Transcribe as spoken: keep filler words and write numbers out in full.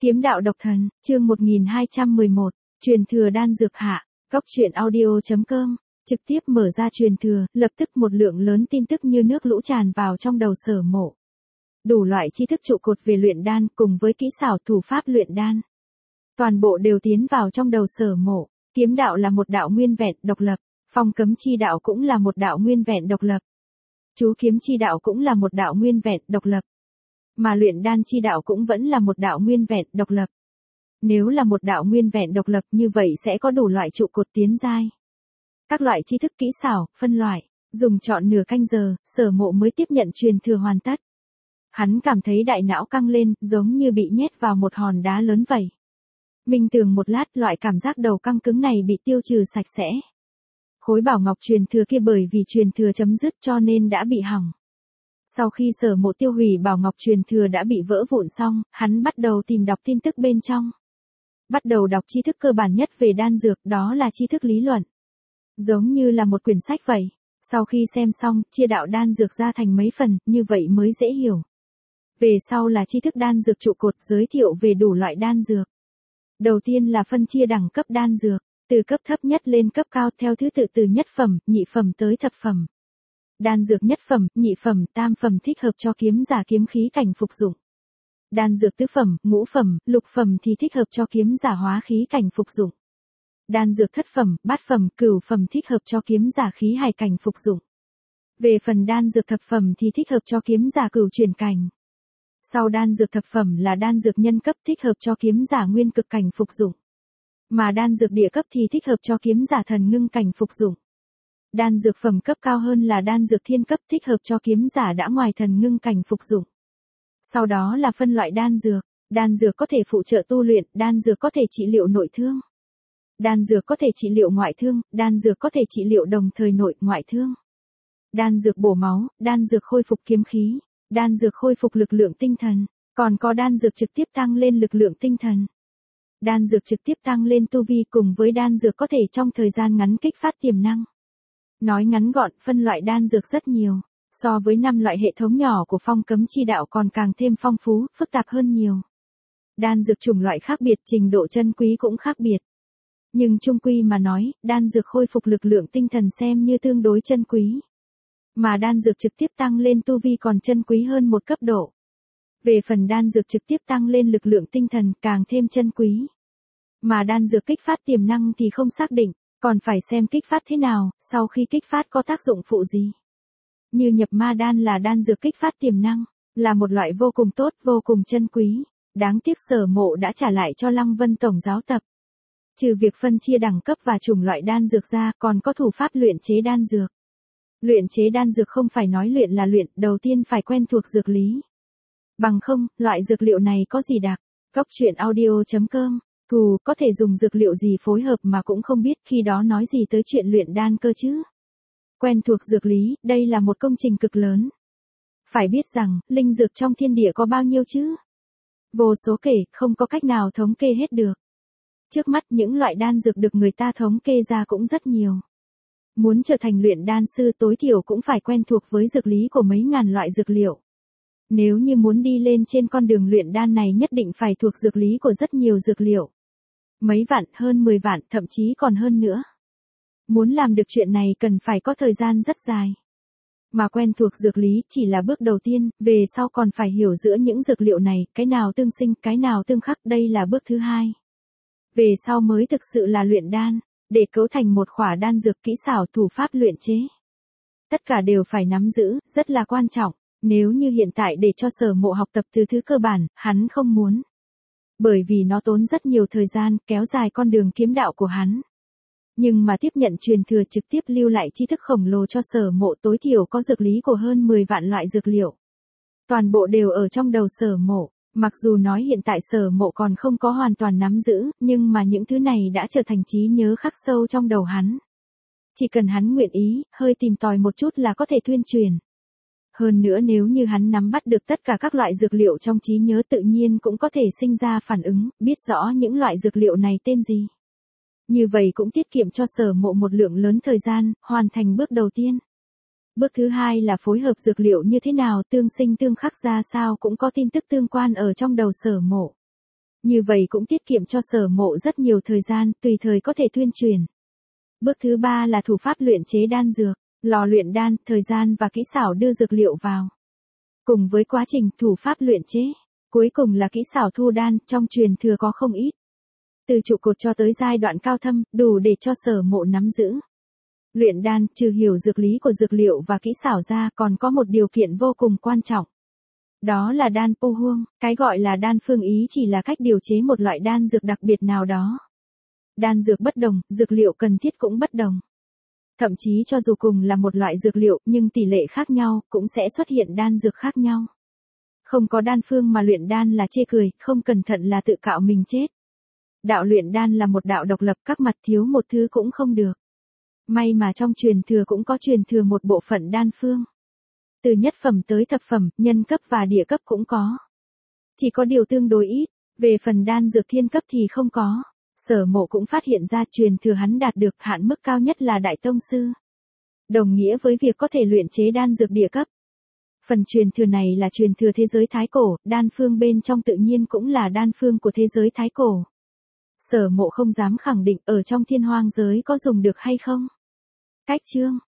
Kiếm đạo độc thần, chương một nghìn hai trăm mười một, truyền thừa đan dược hạ, góc truyện audio.com, trực tiếp mở ra truyền thừa, lập tức một lượng lớn tin tức như nước lũ tràn vào trong đầu Sở Mộ. Đủ loại tri thức trụ cột về luyện đan cùng với kỹ xảo thủ pháp luyện đan. Toàn bộ đều tiến vào trong đầu Sở Mộ, kiếm đạo là một đạo nguyên vẹn, độc lập, phong cấm chi đạo cũng là một đạo nguyên vẹn độc lập. Chú kiếm chi đạo cũng là một đạo nguyên vẹn, độc lập. Mà luyện đan chi đạo cũng vẫn là một đạo nguyên vẹn, độc lập. Nếu là một đạo nguyên vẹn độc lập như vậy sẽ có đủ loại trụ cột tiến giai. Các loại tri thức kỹ xảo, phân loại, dùng trọn nửa canh giờ, Sở Mộ mới tiếp nhận truyền thừa hoàn tất. Hắn cảm thấy đại não căng lên, giống như bị nhét vào một hòn đá lớn vậy. Minh tưởng một lát, loại cảm giác đầu căng cứng này bị tiêu trừ sạch sẽ. Khối bảo ngọc truyền thừa kia bởi vì truyền thừa chấm dứt cho nên đã bị hỏng. Sau khi Sở Mộ tiêu hủy bảo ngọc truyền thừa đã bị vỡ vụn xong, hắn bắt đầu tìm đọc tin tức bên trong. Bắt đầu đọc tri thức cơ bản nhất về đan dược, đó là tri thức lý luận. Giống như là một quyển sách vậy. Sau khi xem xong, chia đạo đan dược ra thành mấy phần, như vậy mới dễ hiểu. Về sau là tri thức đan dược trụ cột, giới thiệu về đủ loại đan dược. Đầu tiên là phân chia đẳng cấp đan dược, từ cấp thấp nhất lên cấp cao theo thứ tự từ nhất phẩm, nhị phẩm tới thập phẩm. Đan dược nhất phẩm, nhị phẩm, tam phẩm thích hợp cho kiếm giả kiếm khí cảnh phục dụng. Đan dược tứ phẩm, ngũ phẩm, lục phẩm thì thích hợp cho kiếm giả hóa khí cảnh phục dụng. Đan dược thất phẩm, bát phẩm, cửu phẩm thích hợp cho kiếm giả khí hải cảnh phục dụng. Về phần đan dược thập phẩm thì thích hợp cho kiếm giả cửu chuyển cảnh. Sau đan dược thập phẩm là đan dược nhân cấp thích hợp cho kiếm giả nguyên cực cảnh phục dụng. Mà đan dược địa cấp thì thích hợp cho kiếm giả thần ngưng cảnh phục dụng. Đan dược phẩm cấp cao hơn là đan dược thiên cấp thích hợp cho kiếm giả đã ngoài thần ngưng cảnh phục dụng. Sau đó là phân loại đan dược, đan dược có thể phụ trợ tu luyện, đan dược có thể trị liệu nội thương. Đan dược có thể trị liệu ngoại thương, đan dược có thể trị liệu đồng thời nội, ngoại thương. Đan dược bổ máu, đan dược khôi phục kiếm khí, đan dược khôi phục lực lượng tinh thần, còn có đan dược trực tiếp tăng lên lực lượng tinh thần. Đan dược trực tiếp tăng lên tu vi cùng với đan dược có thể trong thời gian ngắn kích phát tiềm năng. Nói ngắn gọn, phân loại đan dược rất nhiều, so với năm loại hệ thống nhỏ của phong cấm chi đạo còn càng thêm phong phú, phức tạp hơn nhiều. Đan dược chủng loại khác biệt, trình độ chân quý cũng khác biệt. Nhưng chung quy mà nói, đan dược khôi phục lực lượng tinh thần xem như tương đối chân quý. Mà đan dược trực tiếp tăng lên tu vi còn chân quý hơn một cấp độ. Về phần đan dược trực tiếp tăng lên lực lượng tinh thần càng thêm chân quý. Mà đan dược kích phát tiềm năng thì không xác định, còn phải xem kích phát thế nào, sau khi kích phát có tác dụng phụ gì. Như nhập ma đan là đan dược kích phát tiềm năng, là một loại vô cùng tốt, vô cùng chân quý. Đáng tiếc Sở Mộ đã trả lại cho Lăng Vân Tổng giáo tập. Trừ việc phân chia đẳng cấp và chủng loại đan dược ra, còn có thủ pháp luyện chế đan dược. Luyện chế đan dược không phải nói luyện là luyện, đầu tiên phải quen thuộc dược lý. Bằng không, loại dược liệu này có gì đặc? Góc truyện audio.com, thù, có thể dùng dược liệu gì phối hợp mà cũng không biết, khi đó nói gì tới chuyện luyện đan cơ chứ? Quen thuộc dược lý, đây là một công trình cực lớn. Phải biết rằng, linh dược trong thiên địa có bao nhiêu chứ? Vô số kể, không có cách nào thống kê hết được. Trước mắt những loại đan dược được người ta thống kê ra cũng rất nhiều. Muốn trở thành luyện đan sư tối thiểu cũng phải quen thuộc với dược lý của mấy ngàn loại dược liệu. Nếu như muốn đi lên trên con đường luyện đan này nhất định phải thuộc dược lý của rất nhiều dược liệu. Mấy vạn, hơn mười vạn, thậm chí còn hơn nữa. Muốn làm được chuyện này cần phải có thời gian rất dài. Mà quen thuộc dược lý chỉ là bước đầu tiên, về sau còn phải hiểu giữa những dược liệu này, cái nào tương sinh, cái nào tương khắc, đây là bước thứ hai. Về sau mới thực sự là luyện đan, để cấu thành một khỏa đan dược kỹ xảo thủ pháp luyện chế. Tất cả đều phải nắm giữ, rất là quan trọng, nếu như hiện tại để cho Sở Mộ học tập từ thứ cơ bản, hắn không muốn. Bởi vì nó tốn rất nhiều thời gian, kéo dài con đường kiếm đạo của hắn. Nhưng mà tiếp nhận truyền thừa trực tiếp lưu lại tri thức khổng lồ cho Sở Mộ tối thiểu có dược lý của hơn mười vạn loại dược liệu. Toàn bộ đều ở trong đầu Sở Mộ. Mặc dù nói hiện tại Sở Mộ còn không có hoàn toàn nắm giữ, nhưng mà những thứ này đã trở thành trí nhớ khắc sâu trong đầu hắn. Chỉ cần hắn nguyện ý, hơi tìm tòi một chút là có thể tuyên truyền. Hơn nữa nếu như hắn nắm bắt được tất cả các loại dược liệu trong trí nhớ tự nhiên cũng có thể sinh ra phản ứng, biết rõ những loại dược liệu này tên gì. Như vậy cũng tiết kiệm cho Sở Mộ một lượng lớn thời gian, hoàn thành bước đầu tiên. Bước thứ hai là phối hợp dược liệu như thế nào, tương sinh tương khắc ra sao cũng có tin tức tương quan ở trong đầu Sở Mộ. Như vậy cũng tiết kiệm cho Sở Mộ rất nhiều thời gian, tùy thời có thể tuyên truyền. Bước thứ ba là thủ pháp luyện chế đan dược, lò luyện đan, thời gian và kỹ xảo đưa dược liệu vào. Cùng với quá trình thủ pháp luyện chế, cuối cùng là kỹ xảo thu đan, trong truyền thừa có không ít. Từ trụ cột cho tới giai đoạn cao thâm, đủ để cho Sở Mộ nắm giữ. Luyện đan, trừ hiểu dược lý của dược liệu và kỹ xảo ra, còn có một điều kiện vô cùng quan trọng. Đó là đan pu huông, cái gọi là đan phương ý chỉ là cách điều chế một loại đan dược đặc biệt nào đó. Đan dược bất đồng, dược liệu cần thiết cũng bất đồng. Thậm chí cho dù cùng là một loại dược liệu, nhưng tỷ lệ khác nhau, cũng sẽ xuất hiện đan dược khác nhau. Không có đan phương mà luyện đan là chê cười, không cẩn thận là tự cạo mình chết. Đạo luyện đan là một đạo độc lập, các mặt thiếu một thứ cũng không được. May mà trong truyền thừa cũng có truyền thừa một bộ phận đan phương. Từ nhất phẩm tới thập phẩm, nhân cấp và địa cấp cũng có. Chỉ có điều tương đối ít, về phần đan dược thiên cấp thì không có. Sở Mộ cũng phát hiện ra truyền thừa hắn đạt được hạn mức cao nhất là đại tông sư. Đồng nghĩa với việc có thể luyện chế đan dược địa cấp. Phần truyền thừa này là truyền thừa thế giới Thái Cổ, đan phương bên trong tự nhiên cũng là đan phương của thế giới Thái Cổ. Sở Mộ không dám khẳng định ở trong thiên hoang giới có dùng được hay không. Cách chương